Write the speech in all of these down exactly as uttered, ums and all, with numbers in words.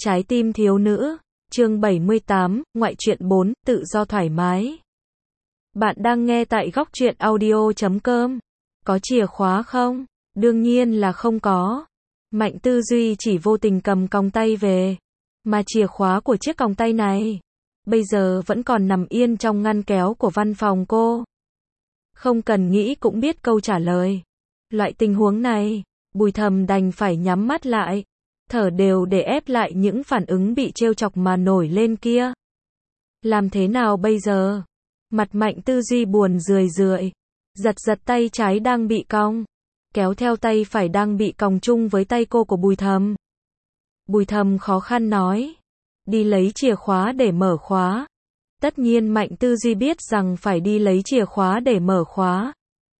Trái tim thiếu nữ, chương bảy mươi tám, ngoại truyện bốn, tự do thoải mái. Bạn đang nghe tại góc truyện audio chấm com. Có chìa khóa không? Đương nhiên là không có. Mạnh Tư Duy chỉ vô tình cầm còng tay về. Mà chìa khóa của chiếc còng tay này, bây giờ vẫn còn nằm yên trong ngăn kéo của văn phòng cô. Không cần nghĩ cũng biết câu trả lời. Loại tình huống này, Bùi Thầm đành phải nhắm mắt lại, thở đều để ép lại những phản ứng bị trêu chọc mà nổi lên kia. Làm thế nào bây giờ? Mặt Mạnh Tư Duy buồn rười rượi, giật giật tay trái đang bị cong, kéo theo tay phải đang bị còng chung với tay cô của Bùi Thầm. Bùi Thầm khó khăn nói, đi lấy chìa khóa để mở khóa. Tất nhiên Mạnh Tư Duy biết rằng phải đi lấy chìa khóa để mở khóa.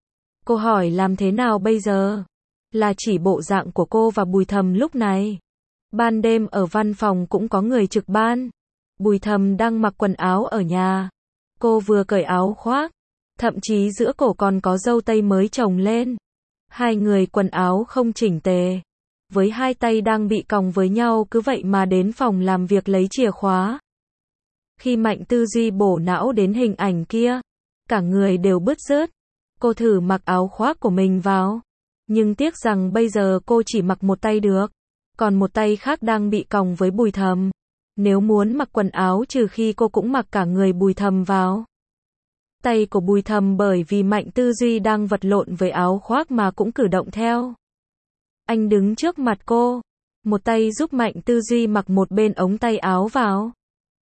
Cô hỏi làm thế nào bây giờ? Là chỉ bộ dạng của cô và Bùi Thầm lúc này. Ban đêm ở văn phòng cũng có người trực ban. Bùi Thầm đang mặc quần áo ở nhà. Cô vừa cởi áo khoác, thậm chí giữa cổ còn có râu tây mới trồng lên. Hai người quần áo không chỉnh tề, với hai tay đang bị còng với nhau cứ vậy mà đến phòng làm việc lấy chìa khóa. Khi Mạnh Tư Duy bổ não đến hình ảnh kia, cả người đều bứt rứt. Cô thử mặc áo khoác của mình vào, nhưng tiếc rằng bây giờ cô chỉ mặc một tay được, còn một tay khác đang bị còng với Bùi Thầm. Nếu muốn mặc quần áo trừ khi cô cũng mặc cả người Bùi Thầm vào. Tay của Bùi Thầm bởi vì Mạnh Tư Duy đang vật lộn với áo khoác mà cũng cử động theo. Anh đứng trước mặt cô, một tay giúp Mạnh Tư Duy mặc một bên ống tay áo vào,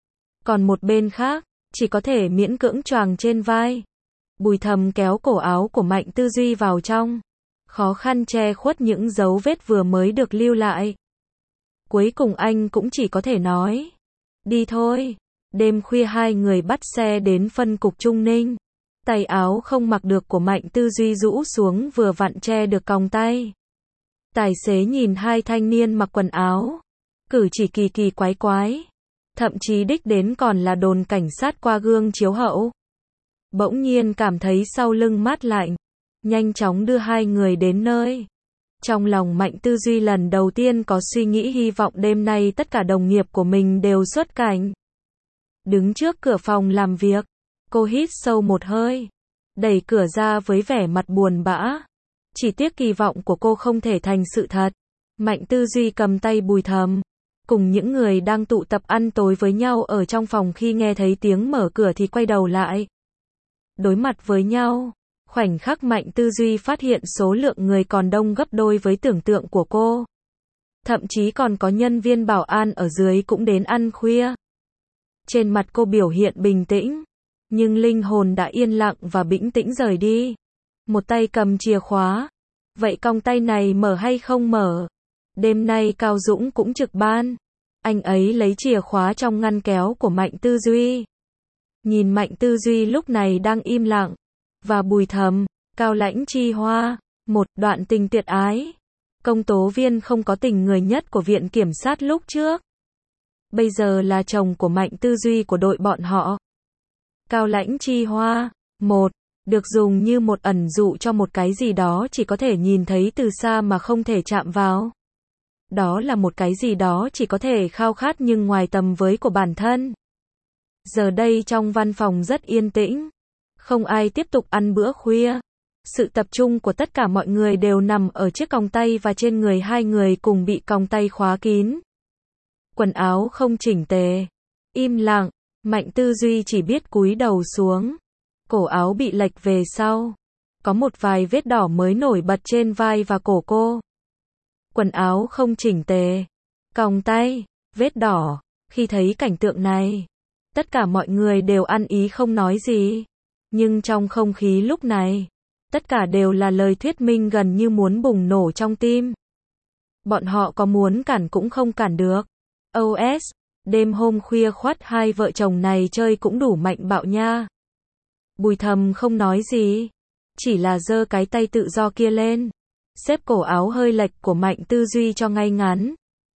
còn một bên khác chỉ có thể miễn cưỡng choàng trên vai. Bùi Thầm kéo cổ áo của Mạnh Tư Duy vào trong, khó khăn che khuất những dấu vết vừa mới được lưu lại. Cuối cùng anh cũng chỉ có thể nói, đi thôi. Đêm khuya hai người bắt xe đến phân cục Trung Ninh. Tay áo không mặc được của Mạnh Tư Duy rũ xuống vừa vặn che được còng tay. Tài xế nhìn hai thanh niên mặc quần áo, cử chỉ kỳ kỳ quái quái, thậm chí đích đến còn là đồn cảnh sát qua gương chiếu hậu. Bỗng nhiên cảm thấy sau lưng mát lạnh, nhanh chóng đưa hai người đến nơi. Trong lòng Mạnh Tư Duy lần đầu tiên có suy nghĩ hy vọng đêm nay tất cả đồng nghiệp của mình đều xuất cảnh. Đứng trước cửa phòng làm việc, cô hít sâu một hơi, đẩy cửa ra với vẻ mặt buồn bã. Chỉ tiếc kỳ vọng của cô không thể thành sự thật. Mạnh Tư Duy cầm tay Bùi Thầm, cùng những người đang tụ tập ăn tối với nhau ở trong phòng, khi nghe thấy tiếng mở cửa thì quay đầu lại. Đối mặt với nhau, khoảnh khắc Mạnh Tư Duy phát hiện số lượng người còn đông gấp đôi với tưởng tượng của cô. Thậm chí còn có nhân viên bảo an ở dưới cũng đến ăn khuya. Trên mặt cô biểu hiện bình tĩnh, nhưng linh hồn đã yên lặng và bĩnh tĩnh rời đi. Một tay cầm chìa khóa. Vậy còng tay này mở hay không mở? Đêm nay Cao Dũng cũng trực ban. Anh ấy lấy chìa khóa trong ngăn kéo của Mạnh Tư Duy. Nhìn Mạnh Tư Duy lúc này đang im lặng. Và Bùi Thầm, Cao Lãnh Chi Hoa. Một đoạn tình tuyệt ái. Công tố viên không có tình người nhất của viện kiểm sát lúc trước. Bây giờ là chồng của Mạnh Tư Duy của đội bọn họ. Cao Lãnh Chi Hoa. Một. Được dùng như một ẩn dụ cho một cái gì đó chỉ có thể nhìn thấy từ xa mà không thể chạm vào. Đó là một cái gì đó chỉ có thể khao khát nhưng ngoài tầm với của bản thân. Giờ đây trong văn phòng rất yên tĩnh. Không ai tiếp tục ăn bữa khuya. Sự tập trung của tất cả mọi người đều nằm ở chiếc còng tay và trên người hai người cùng bị còng tay khóa kín. Quần áo không chỉnh tề. Im lặng. Mạnh Tư Duy chỉ biết cúi đầu xuống. Cổ áo bị lệch về sau. Có một vài vết đỏ mới nổi bật trên vai và cổ cô. Quần áo không chỉnh tề. Còng tay. Vết đỏ. Khi thấy cảnh tượng này, tất cả mọi người đều ăn ý không nói gì. Nhưng trong không khí lúc này, tất cả đều là lời thuyết minh gần như muốn bùng nổ trong tim. Bọn họ có muốn cản cũng không cản được. ô ét. Đêm hôm khuya khoắt hai vợ chồng này chơi cũng đủ mạnh bạo nha. Bùi Thầm không nói gì, chỉ là giơ cái tay tự do kia lên, xếp cổ áo hơi lệch của Mạnh Tư Duy cho ngay ngắn.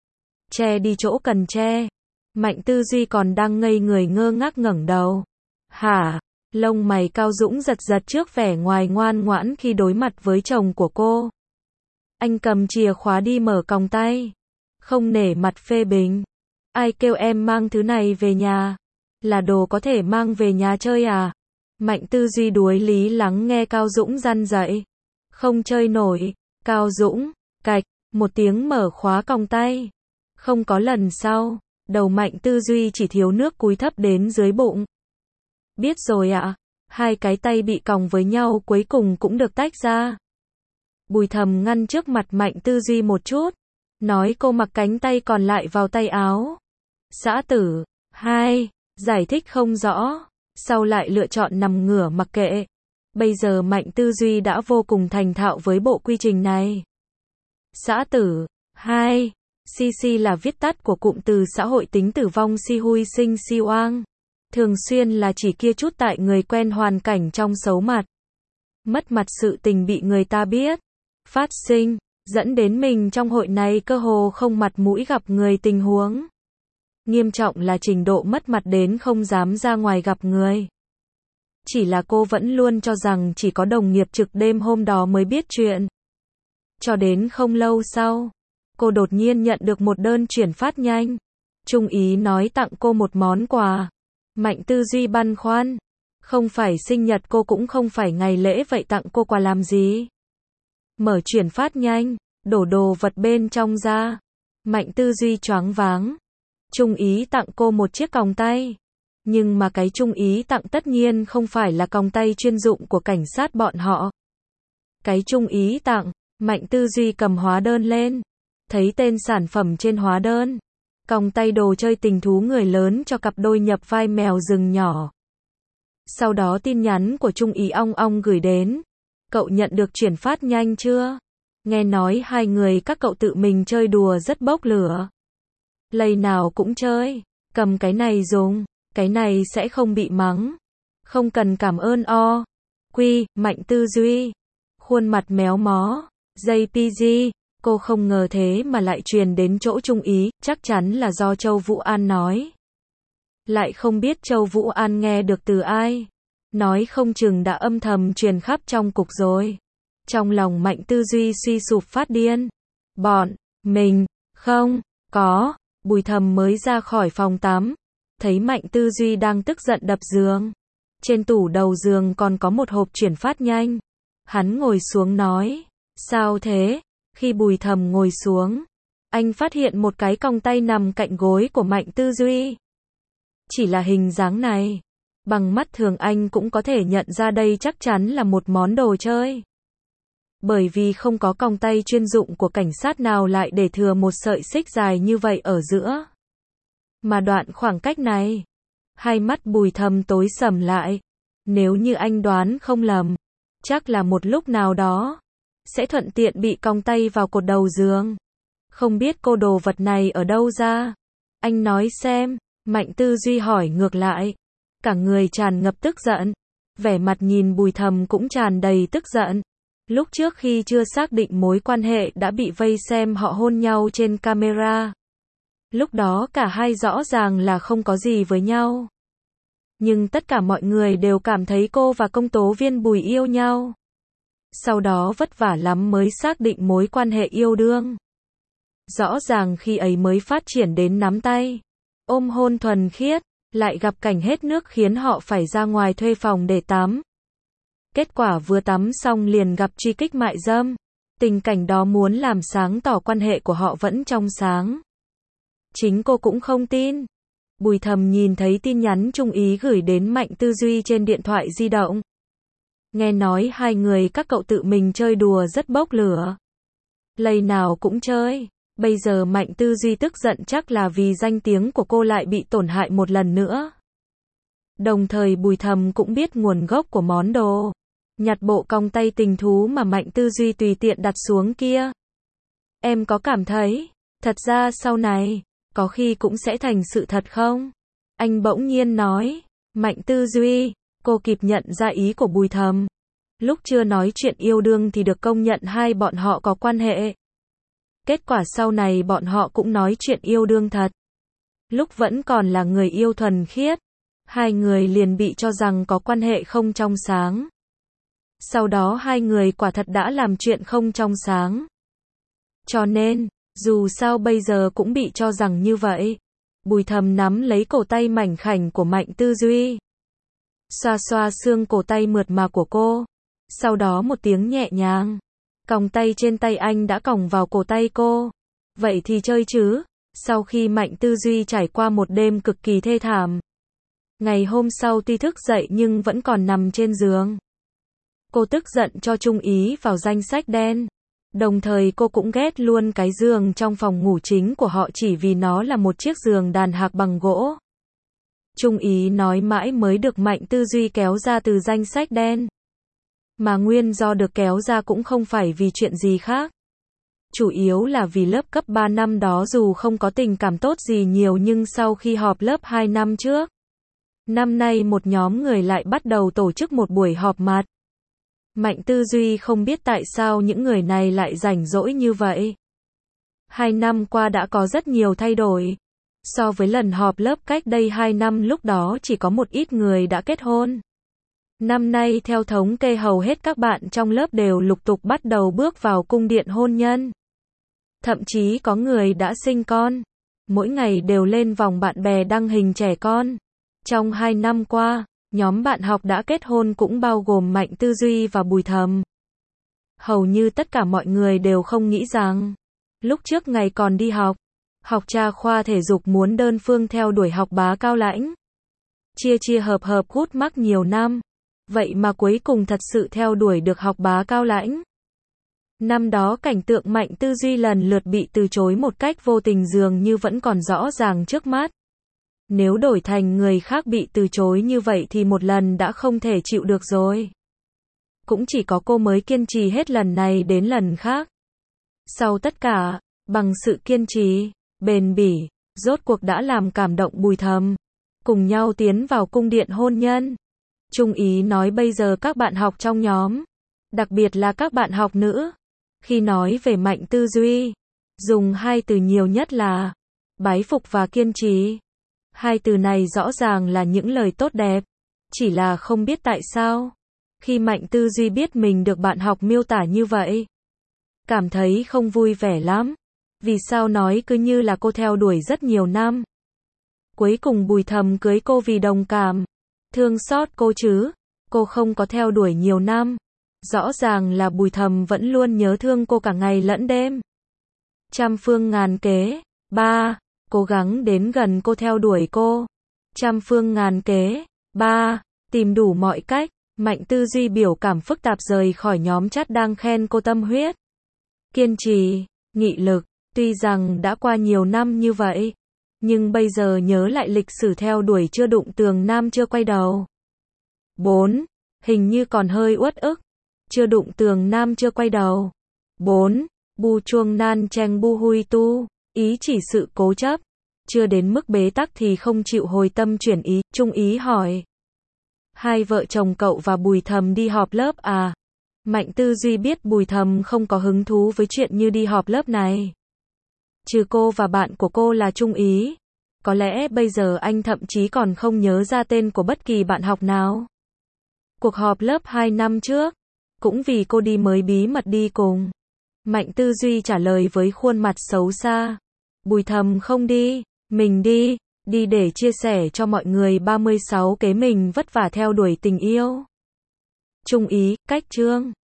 Che đi chỗ cần che. Mạnh Tư Duy còn đang ngây người ngơ ngác ngẩng đầu. Hả? Lông mày Cao Dũng giật giật trước vẻ ngoài ngoan ngoãn khi đối mặt với chồng của cô. Anh cầm chìa khóa đi mở còng tay, không nể mặt phê bình. Ai kêu em mang thứ này về nhà? Là đồ có thể mang về nhà chơi à? Mạnh Tư Duy đuối lý lắng nghe Cao Dũng răn dạy. Không chơi nổi. Cao Dũng, cạch, một tiếng mở khóa còng tay. Không có lần sau, đầu Mạnh Tư Duy chỉ thiếu nước cúi thấp đến dưới bụng. Biết rồi ạ. Hai cái tay bị còng với nhau cuối cùng cũng được tách ra. Bùi Thầm ngăn trước mặt Mạnh Tư Duy một chút. Nói cô mặc cánh tay còn lại vào tay áo. Xã tử. Hai. Giải thích không rõ. Sau lại lựa chọn nằm ngửa mặc kệ. Bây giờ Mạnh Tư Duy đã vô cùng thành thạo với bộ quy trình này. Xã tử. Hai. xê xê là viết tắt của cụm từ xã hội tính tử vong si huy sinh si oang. Thường xuyên là chỉ kia chút tại người quen hoàn cảnh trong xấu mặt. Mất mặt sự tình bị người ta biết. Phát sinh. Dẫn đến mình trong hội này cơ hồ không mặt mũi gặp người tình huống. Nghiêm trọng là trình độ mất mặt đến không dám ra ngoài gặp người. Chỉ là cô vẫn luôn cho rằng chỉ có đồng nghiệp trực đêm hôm đó mới biết chuyện. Cho đến không lâu sau, cô đột nhiên nhận được một đơn chuyển phát nhanh. Trung ý nói tặng cô một món quà. Mạnh Tư Duy băn khoăn. Không phải sinh nhật cô cũng không phải ngày lễ vậy tặng cô quà làm gì? Mở chuyển phát nhanh, đổ đồ vật bên trong ra. Mạnh Tư Duy choáng váng. Trung ý tặng cô một chiếc còng tay. Nhưng mà cái Trung ý tặng tất nhiên không phải là còng tay chuyên dụng của cảnh sát bọn họ. Cái Trung ý tặng, Mạnh Tư Duy cầm hóa đơn lên. Thấy tên sản phẩm trên hóa đơn. Còng tay đồ chơi tình thú người lớn cho cặp đôi nhập vai mèo rừng nhỏ. Sau đó tin nhắn của Trung ý ong ong gửi đến. Cậu nhận được chuyển phát nhanh chưa? Nghe nói hai người các cậu tự mình chơi đùa rất bốc lửa. Lầy nào cũng chơi. Cầm cái này dùng. Cái này sẽ không bị mắng. Không cần cảm ơn o. Quy, Mạnh Tư Duy. Khuôn mặt méo mó. jê pê giê. Cô không ngờ thế mà lại truyền đến chỗ Trung ý. Chắc chắn là do Châu Vũ An nói. Lại không biết Châu Vũ An nghe được từ ai. Nói không chừng đã âm thầm truyền khắp trong cục rồi. Trong lòng Mạnh Tư Duy suy sụp phát điên. Bọn mình không có. Bùi Thầm mới ra khỏi phòng tắm. Thấy Mạnh Tư Duy đang tức giận đập giường. Trên tủ đầu giường còn có một hộp chuyển phát nhanh. Hắn ngồi xuống nói. Sao thế? Khi Bùi Thầm ngồi xuống, anh phát hiện một cái còng tay nằm cạnh gối của Mạnh Tư Duy. Chỉ là hình dáng này. Bằng mắt thường anh cũng có thể nhận ra đây chắc chắn là một món đồ chơi. Bởi vì không có còng tay chuyên dụng của cảnh sát nào lại để thừa một sợi xích dài như vậy ở giữa. Mà đoạn khoảng cách này, hai mắt Bùi Thầm tối sầm lại. Nếu như anh đoán không lầm, chắc là một lúc nào đó sẽ thuận tiện bị còng tay vào cột đầu giường. Không biết cô đồ vật này ở đâu ra? Anh nói xem. Mạnh Tư Duy hỏi ngược lại. Cả người tràn ngập tức giận. Vẻ mặt nhìn Bùi Thầm cũng tràn đầy tức giận. Lúc trước khi chưa xác định mối quan hệ đã bị vây xem họ hôn nhau trên camera. Lúc đó cả hai rõ ràng là không có gì với nhau. Nhưng tất cả mọi người đều cảm thấy cô và công tố viên Bùi yêu nhau. Sau đó vất vả lắm mới xác định mối quan hệ yêu đương. Rõ ràng khi ấy mới phát triển đến nắm tay. Ôm hôn thuần khiết. Lại gặp cảnh hết nước khiến họ phải ra ngoài thuê phòng để tắm. Kết quả vừa tắm xong liền gặp truy kích mại dâm. Tình cảnh đó muốn làm sáng tỏ quan hệ của họ vẫn trong sáng. Chính cô cũng không tin. Bùi Thầm nhìn thấy tin nhắn Trung ý gửi đến Mạnh Tư Duy trên điện thoại di động. Nghe nói hai người các cậu tự mình chơi đùa rất bốc lửa. Lầy nào cũng chơi. Bây giờ Mạnh Tư Duy tức giận chắc là vì danh tiếng của cô lại bị tổn hại một lần nữa. Đồng thời Bùi Thầm cũng biết nguồn gốc của món đồ. Nhặt bộ còng tay tình thú mà Mạnh Tư Duy tùy tiện đặt xuống kia. Em có cảm thấy, thật ra sau này, có khi cũng sẽ thành sự thật không? Anh bỗng nhiên nói. Mạnh Tư Duy, cô kịp nhận ra ý của Bùi Thầm. Lúc chưa nói chuyện yêu đương thì được công nhận hai bọn họ có quan hệ. Kết quả sau này bọn họ cũng nói chuyện yêu đương thật. Lúc vẫn còn là người yêu thuần khiết, hai người liền bị cho rằng có quan hệ không trong sáng. Sau đó hai người quả thật đã làm chuyện không trong sáng. Cho nên, dù sao bây giờ cũng bị cho rằng như vậy. Bùi Thầm nắm lấy cổ tay mảnh khảnh của Mạnh Tư Duy. Xoa xoa xương cổ tay mượt mà của cô. Sau đó một tiếng nhẹ nhàng. Còng tay trên tay anh đã còng vào cổ tay cô. Vậy thì chơi chứ. Sau khi Mạnh Tư Duy trải qua một đêm cực kỳ thê thảm. Ngày hôm sau tuy thức dậy nhưng vẫn còn nằm trên giường. Cô tức giận cho Trung Ý vào danh sách đen. Đồng thời cô cũng ghét luôn cái giường trong phòng ngủ chính của họ chỉ vì nó là một chiếc giường đàn hạc bằng gỗ. Trung Ý nói mãi mới được Mạnh Tư Duy kéo ra từ danh sách đen. Mà nguyên do được kéo ra cũng không phải vì chuyện gì khác. Chủ yếu là vì lớp cấp ba năm đó dù không có tình cảm tốt gì nhiều nhưng sau khi họp lớp hai năm trước, năm nay một nhóm người lại bắt đầu tổ chức một buổi họp mặt. Mạnh Tư Duy không biết tại sao những người này lại rảnh rỗi như vậy. Hai năm qua đã có rất nhiều thay đổi. So với lần họp lớp cách đây hai năm lúc đó chỉ có một ít người đã kết hôn. Năm nay theo thống kê hầu hết các bạn trong lớp đều lục tục bắt đầu bước vào cung điện hôn nhân. Thậm chí có người đã sinh con. Mỗi ngày đều lên vòng bạn bè đăng hình trẻ con. Trong hai năm qua, nhóm bạn học đã kết hôn cũng bao gồm Mạnh Tư Duy và Bùi Thầm. Hầu như tất cả mọi người đều không nghĩ rằng, lúc trước ngày còn đi học, học tra khoa thể dục muốn đơn phương theo đuổi học bá Cao Lãnh. Chia chia hợp hợp hút mắc nhiều năm. Vậy mà cuối cùng thật sự theo đuổi được học bá Cao Lãnh. Năm đó cảnh tượng Mạnh Tư Duy lần lượt bị từ chối một cách vô tình dường như vẫn còn rõ ràng trước mắt. Nếu đổi thành người khác bị từ chối như vậy thì một lần đã không thể chịu được rồi. Cũng chỉ có cô mới kiên trì hết lần này đến lần khác. Sau tất cả, bằng sự kiên trì, bền bỉ, rốt cuộc đã làm cảm động Bùi Thầm. Cùng nhau tiến vào cung điện hôn nhân. Trung Ý nói bây giờ các bạn học trong nhóm, đặc biệt là các bạn học nữ, khi nói về Mạnh Tư Duy, dùng hai từ nhiều nhất là bái phục và kiên trì. Hai từ này rõ ràng là những lời tốt đẹp, chỉ là không biết tại sao, khi Mạnh Tư Duy biết mình được bạn học miêu tả như vậy, cảm thấy không vui vẻ lắm. Vì sao nói cứ như là cô theo đuổi rất nhiều năm. Cuối cùng Bùi Thầm cưới cô vì đồng cảm, thương xót cô chứ, cô không có theo đuổi nhiều năm. Rõ ràng là Bùi Thầm vẫn luôn nhớ thương cô cả ngày lẫn đêm. Trăm phương ngàn kế, ba, cố gắng đến gần cô theo đuổi cô. Trăm phương ngàn kế, ba, tìm đủ mọi cách. Mạnh Tư Duy biểu cảm phức tạp rời khỏi nhóm chat đang khen cô tâm huyết, kiên trì, nghị lực. Tuy rằng đã qua nhiều năm như vậy, nhưng bây giờ nhớ lại lịch sử theo đuổi chưa đụng tường nam chưa quay đầu. bốn. Hình như còn hơi uất ức. Chưa đụng tường nam chưa quay đầu. bốn. Bu chuông nan cheng bu hui tu. Ý chỉ sự cố chấp. Chưa đến mức bế tắc thì không chịu hồi tâm chuyển ý. Trung Ý hỏi. Hai vợ chồng cậu và Bùi Thầm đi họp lớp à? Mạnh Tư Duy biết Bùi Thầm không có hứng thú với chuyện như đi họp lớp này. Trừ cô và bạn của cô là Trung Ý. Có lẽ bây giờ anh thậm chí còn không nhớ ra tên của bất kỳ bạn học nào. Cuộc họp lớp hai năm trước, cũng vì cô đi mới bí mật đi cùng. Mạnh Tư Duy trả lời với khuôn mặt xấu xa. Bùi Thầm không đi, mình đi, đi để chia sẻ cho mọi người ba mươi sáu kế mình vất vả theo đuổi tình yêu. Trung Ý, cách chương.